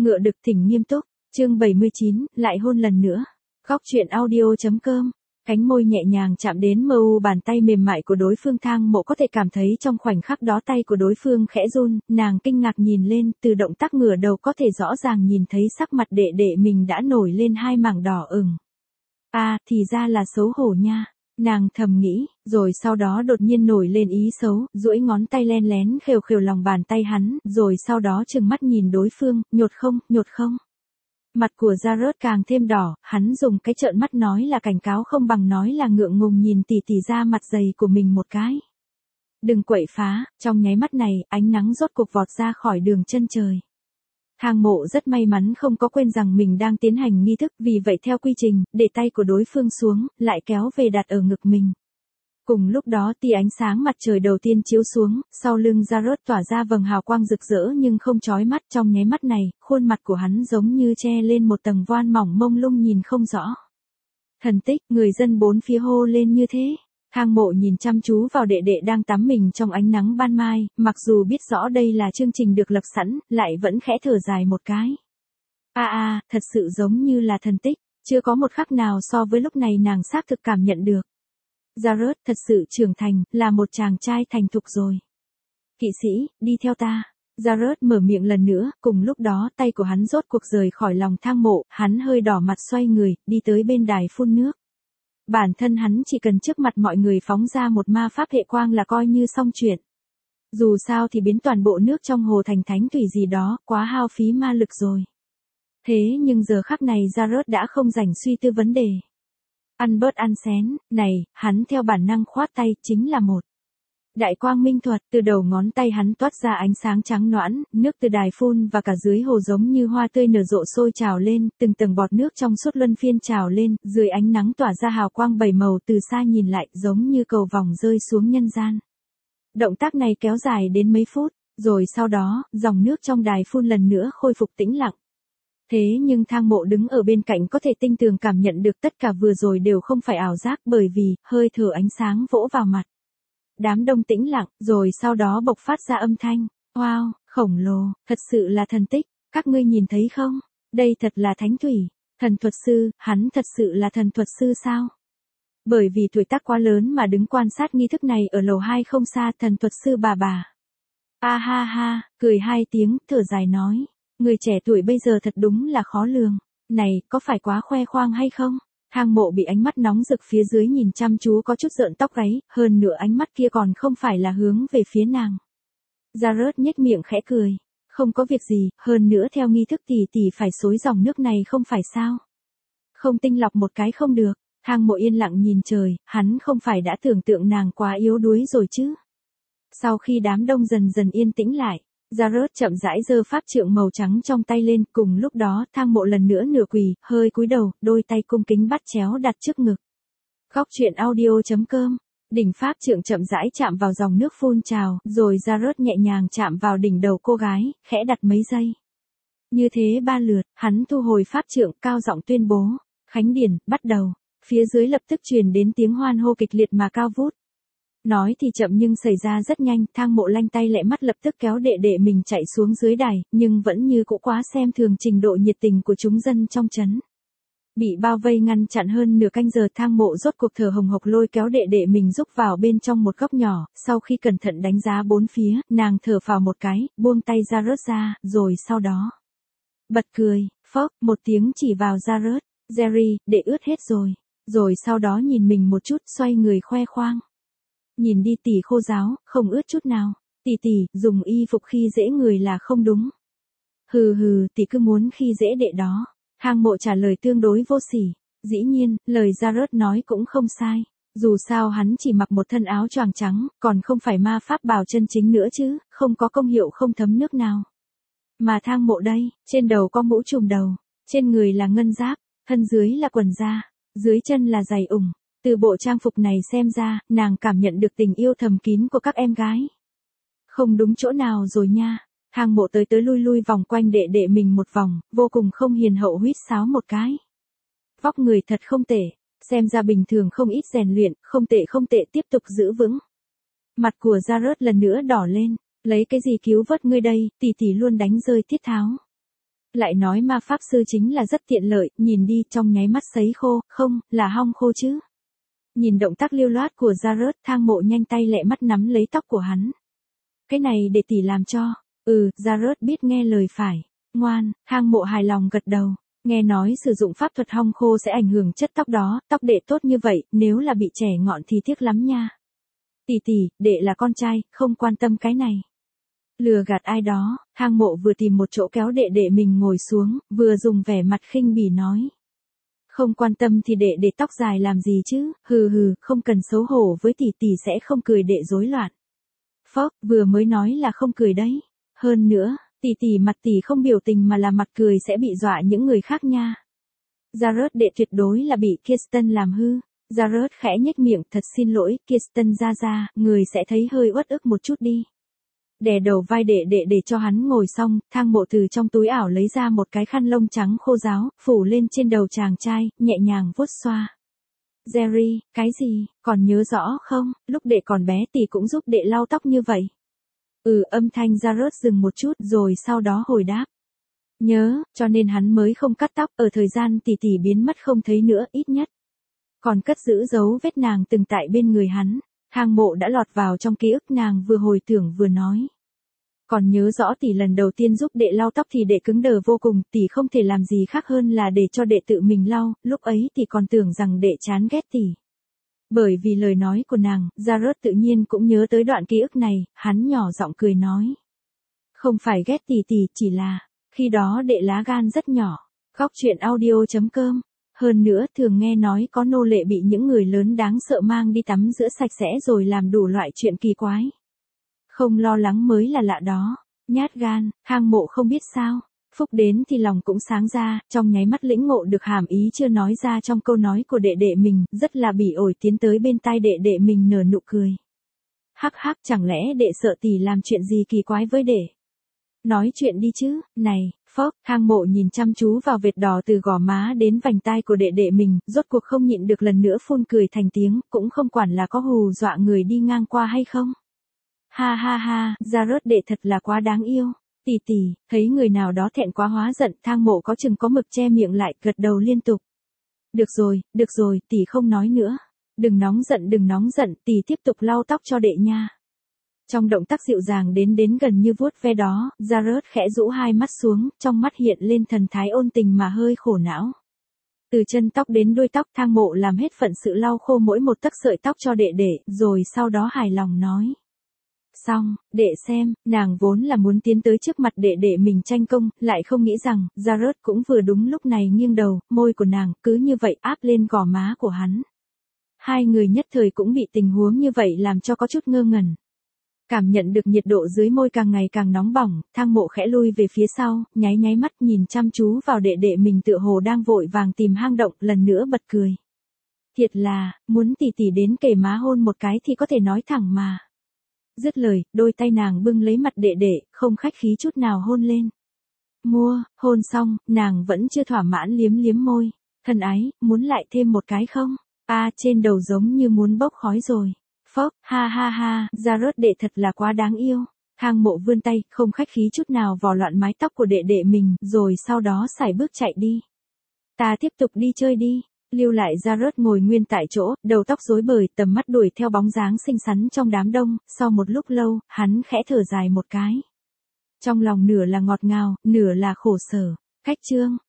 Ngựa đực thỉnh nghiêm túc, chương 79, lại hôn lần nữa. Góc truyện audio.com. Cánh môi nhẹ nhàng chạm đến mờ u bàn tay mềm mại của đối phương, Thang Mộ có thể cảm thấy trong khoảnh khắc đó tay của đối phương khẽ run, nàng kinh ngạc nhìn lên, từ động tác ngửa đầu có thể rõ ràng nhìn thấy sắc mặt đệ đệ mình đã nổi lên hai mảng đỏ ửng. Thì ra là xấu hổ nha. Nàng thầm nghĩ, rồi sau đó đột nhiên nổi lên ý xấu, duỗi ngón tay len lén khều khều lòng bàn tay hắn, rồi sau đó trừng mắt nhìn đối phương, nhột không. Mặt của Jared càng thêm đỏ, hắn dùng cái trợn mắt nói là cảnh cáo không bằng nói là ngượng ngùng nhìn tỉ tỉ ra mặt dày của mình một cái. Đừng quậy phá, trong nháy mắt này, ánh nắng rốt cuộc vọt ra khỏi đường chân trời. Thang Mộ rất may mắn không có quên rằng mình đang tiến hành nghi thức, vì vậy theo quy trình, để tay của đối phương xuống, lại kéo về đặt ở ngực mình. Cùng lúc đó tia ánh sáng mặt trời đầu tiên chiếu xuống, sau lưng Jared tỏa ra vầng hào quang rực rỡ nhưng không chói mắt, trong nháy mắt này, khuôn mặt của hắn giống như che lên một tầng voan mỏng mông lung nhìn không rõ. Thần tích, người dân bốn phía hô lên như thế. Thang Mộ nhìn chăm chú vào đệ đệ đang tắm mình trong ánh nắng ban mai, mặc dù biết rõ đây là chương trình được lập sẵn, lại vẫn khẽ thở dài một cái. Thật sự giống như là thần tích, chưa có một khắc nào so với lúc này nàng xác thực cảm nhận được. Jared thật sự trưởng thành, là một chàng trai thành thục rồi. Kỵ sĩ, đi theo ta. Jared mở miệng lần nữa, cùng lúc đó tay của hắn rốt cuộc rời khỏi lòng Thang Mộ, hắn hơi đỏ mặt xoay người, đi tới bên đài phun nước. Bản thân hắn chỉ cần trước mặt mọi người phóng ra một ma pháp hệ quang là coi như xong chuyện. Dù sao thì biến toàn bộ nước trong hồ thành thánh thủy gì đó, quá hao phí ma lực rồi. Thế nhưng giờ khắc này Jared đã không rảnh suy tư vấn đề. Ăn bớt ăn xén, này, hắn theo bản năng khoát tay, chính là một đại quang minh thuật, từ đầu ngón tay hắn toát ra ánh sáng trắng nõn, nước từ đài phun và cả dưới hồ giống như hoa tươi nở rộ sôi trào lên, từng tầng bọt nước trong suốt luân phiên trào lên, dưới ánh nắng tỏa ra hào quang bảy màu, từ xa nhìn lại giống như cầu vồng rơi xuống nhân gian. Động tác này kéo dài đến mấy phút, rồi sau đó, dòng nước trong đài phun lần nữa khôi phục tĩnh lặng. Thế nhưng Thang Mộ đứng ở bên cạnh có thể tinh tường cảm nhận được tất cả vừa rồi đều không phải ảo giác, bởi vì, hơi thở ánh sáng vỗ vào mặt. Đám đông tĩnh lặng, rồi sau đó bộc phát ra âm thanh. Wow, khổng lồ, thật sự là thần tích, các ngươi nhìn thấy không? Đây thật là thánh thủy, thần thuật sư, hắn thật sự là thần thuật sư sao? Bởi vì tuổi tác quá lớn mà đứng quan sát nghi thức này ở lầu 2 không xa, thần thuật sư bà. Ha, cười hai tiếng, thở dài nói. Người trẻ tuổi bây giờ thật đúng là khó lường. Này, có phải quá khoe khoang hay không? Thang Mộ bị ánh mắt nóng rực phía dưới nhìn chăm chú có chút rợn tóc gáy, hơn nữa ánh mắt kia còn không phải là hướng về phía nàng. Jared nhếch miệng khẽ cười. Không có việc gì, hơn nữa theo nghi thức tỷ phải xối dòng nước này không phải sao? Không tinh lọc một cái không được. Thang Mộ yên lặng nhìn trời, hắn không phải đã tưởng tượng nàng quá yếu đuối rồi chứ? Sau khi đám đông dần dần yên tĩnh lại, Jared chậm rãi giơ pháp trượng màu trắng trong tay lên, cùng lúc đó Thang Mộ lần nữa nửa quỳ, hơi cúi đầu, đôi tay cung kính bắt chéo đặt trước ngực. Góc truyện audio.com. Đỉnh pháp trượng chậm rãi chạm vào dòng nước phun trào, rồi Jared nhẹ nhàng chạm vào đỉnh đầu cô gái, khẽ đặt mấy giây. Như thế 3 lượt, hắn thu hồi pháp trượng, cao giọng tuyên bố, khánh điển, bắt đầu. Phía dưới lập tức truyền đến tiếng hoan hô kịch liệt mà cao vút. Nói thì chậm nhưng xảy ra rất nhanh, Thang Mộ lanh tay lẹ mắt lập tức kéo đệ đệ mình chạy xuống dưới đài, nhưng vẫn như cũ quá xem thường trình độ nhiệt tình của chúng dân trong trấn. Bị bao vây ngăn chặn hơn nửa canh giờ, Thang Mộ rốt cuộc thở hồng hộc lôi kéo đệ đệ mình rúc vào bên trong một góc nhỏ, sau khi cẩn thận đánh giá bốn phía, nàng thở phào một cái, buông tay Jared ra, rồi sau đó bật cười, phốc, một tiếng chỉ vào Jared, Jerry, đệ ướt hết rồi. Rồi sau đó nhìn mình một chút, xoay người khoe khoang. Nhìn đi tỷ khô ráo, không ướt chút nào. Tỷ, dùng y phục khi dễ người là không đúng. Hừ, tỷ cứ muốn khi dễ đệ đó. Thang Mộ trả lời tương đối vô sỉ. Dĩ nhiên, lời Jared nói cũng không sai. Dù sao hắn chỉ mặc một thân áo choàng trắng, còn không phải ma pháp bào chân chính nữa chứ, không có công hiệu không thấm nước nào. Mà Thang Mộ đây, trên đầu có mũ trùm đầu, trên người là ngân giáp, thân dưới là quần da, dưới chân là giày ủng. Từ bộ trang phục này xem ra, nàng cảm nhận được tình yêu thầm kín của các em gái. Không đúng chỗ nào rồi nha. Thang Mộ tới lui vòng quanh đệ đệ mình một vòng, vô cùng không hiền hậu huýt sáo một cái. Vóc người thật không tệ, xem ra bình thường không ít rèn luyện, không tệ, tiếp tục giữ vững. Mặt của Jared lần nữa đỏ lên, lấy cái gì cứu vớt ngươi đây, tỷ luôn đánh rơi Tiết Tháo. Lại nói ma pháp sư chính là rất tiện lợi, nhìn đi trong nháy mắt sấy khô, không, là hong khô chứ. Nhìn động tác lưu loát của Jared, Thang Mộ nhanh tay lẹ mắt nắm lấy tóc của hắn. Cái này để tỷ làm cho. Jared biết nghe lời phải. Ngoan, Thang Mộ hài lòng gật đầu. Nghe nói sử dụng pháp thuật hong khô sẽ ảnh hưởng chất tóc đó, tóc đệ tốt như vậy, nếu là bị trẻ ngọn thì tiếc lắm nha. Tỷ, đệ là con trai, không quan tâm cái này. Lừa gạt ai đó, Thang Mộ vừa tìm một chỗ kéo đệ đệ mình ngồi xuống, vừa dùng vẻ mặt khinh bỉ nói. Không quan tâm thì đệ tóc dài làm gì chứ, hừ, không cần xấu hổ với tỷ sẽ không cười đệ rối loạn. Phốc, vừa mới nói là không cười đấy. Hơn nữa, tỷ mặt tỷ không biểu tình mà là mặt cười sẽ bị dọa những người khác nha. Jared đệ tuyệt đối là bị Kirsten làm hư. Jared khẽ nhếch miệng, thật xin lỗi, Kirsten ra, người sẽ thấy hơi uất ức một chút đi. Đè đầu vai đệ để cho hắn ngồi xong, Thang Mộ từ trong túi ảo lấy ra một cái khăn lông trắng khô ráo, phủ lên trên đầu chàng trai, nhẹ nhàng vuốt xoa. Jerry, cái gì, còn nhớ rõ không, lúc đệ còn bé tỷ cũng giúp đệ lau tóc như vậy. Âm thanh Jared dừng một chút rồi sau đó hồi đáp. Nhớ, cho nên hắn mới không cắt tóc, ở thời gian tỷ biến mất không thấy nữa ít nhất. Còn cất giữ dấu vết nàng từng tại bên người hắn. Thang Mộ đã lọt vào trong ký ức nàng vừa hồi tưởng vừa nói. Còn nhớ rõ tỷ lần đầu tiên giúp đệ lau tóc thì đệ cứng đờ vô cùng, tỷ không thể làm gì khác hơn là để cho đệ tự mình lau, lúc ấy tỷ còn tưởng rằng đệ chán ghét tỷ. Bởi vì lời nói của nàng, Jared tự nhiên cũng nhớ tới đoạn ký ức này, hắn nhỏ giọng cười nói. Không phải ghét tỷ chỉ là, khi đó đệ lá gan rất nhỏ. Góc truyện audio.com. Hơn nữa thường nghe nói có nô lệ bị những người lớn đáng sợ mang đi tắm rửa sạch sẽ rồi làm đủ loại chuyện kỳ quái. Không lo lắng mới là lạ đó. Nhát gan, Thang Mộ không biết sao. Phúc đến thì lòng cũng sáng ra, trong nháy mắt lĩnh ngộ được hàm ý chưa nói ra trong câu nói của đệ mình, rất là bỉ ổi tiến tới bên tai đệ mình nở nụ cười. Hắc, chẳng lẽ đệ sợ tỷ làm chuyện gì kỳ quái với đệ? Nói chuyện đi chứ, này, Phốc, Thang Mộ nhìn chăm chú vào vệt đỏ từ gò má đến vành tai của đệ mình, rốt cuộc không nhịn được lần nữa phun cười thành tiếng, cũng không quản là có hù dọa người đi ngang qua hay không. Ha, Jared đệ thật là quá đáng yêu. Tỷ, thấy người nào đó thẹn quá hóa giận, Thang Mộ có chừng có mực che miệng lại, gật đầu liên tục. Được rồi, tỷ không nói nữa. Đừng nóng giận, tỷ tiếp tục lau tóc cho đệ nha. Trong động tác dịu dàng đến gần như vuốt ve đó, Jared khẽ rũ hai mắt xuống, trong mắt hiện lên thần thái ôn tình mà hơi khổ não. Từ chân tóc đến đuôi tóc, Thang Mộ làm hết phận sự lau khô mỗi một tấc sợi tóc cho đệ, rồi sau đó hài lòng nói. Xong, đệ xem, nàng vốn là muốn tiến tới trước mặt đệ mình tranh công, lại không nghĩ rằng, Jared cũng vừa đúng lúc này nghiêng đầu, môi của nàng, cứ như vậy áp lên gò má của hắn. Hai người nhất thời cũng bị tình huống như vậy làm cho có chút ngơ ngẩn. Cảm nhận được nhiệt độ dưới môi càng ngày càng nóng bỏng, Thang Mộ khẽ lui về phía sau, nháy mắt nhìn chăm chú vào đệ mình tựa hồ đang vội vàng tìm hang động, lần nữa bật cười. Thiệt là, muốn tỷ đến kề má hôn một cái thì có thể nói thẳng mà. Dứt lời, đôi tay nàng bưng lấy mặt đệ, không khách khí chút nào hôn lên. Hôn xong, nàng vẫn chưa thỏa mãn liếm môi. Thân ái, muốn lại thêm một cái không? Trên đầu giống như muốn bốc khói rồi. Phốc, ha, Jared đệ thật là quá đáng yêu. Thang Mộ vươn tay, không khách khí chút nào vò loạn mái tóc của đệ mình, rồi sau đó sải bước chạy đi. Ta tiếp tục đi chơi đi. Lưu lại Jared ngồi nguyên tại chỗ, đầu tóc rối bời, tầm mắt đuổi theo bóng dáng xinh xắn trong đám đông, sau một lúc lâu, hắn khẽ thở dài một cái. Trong lòng nửa là ngọt ngào, nửa là khổ sở. Cách chương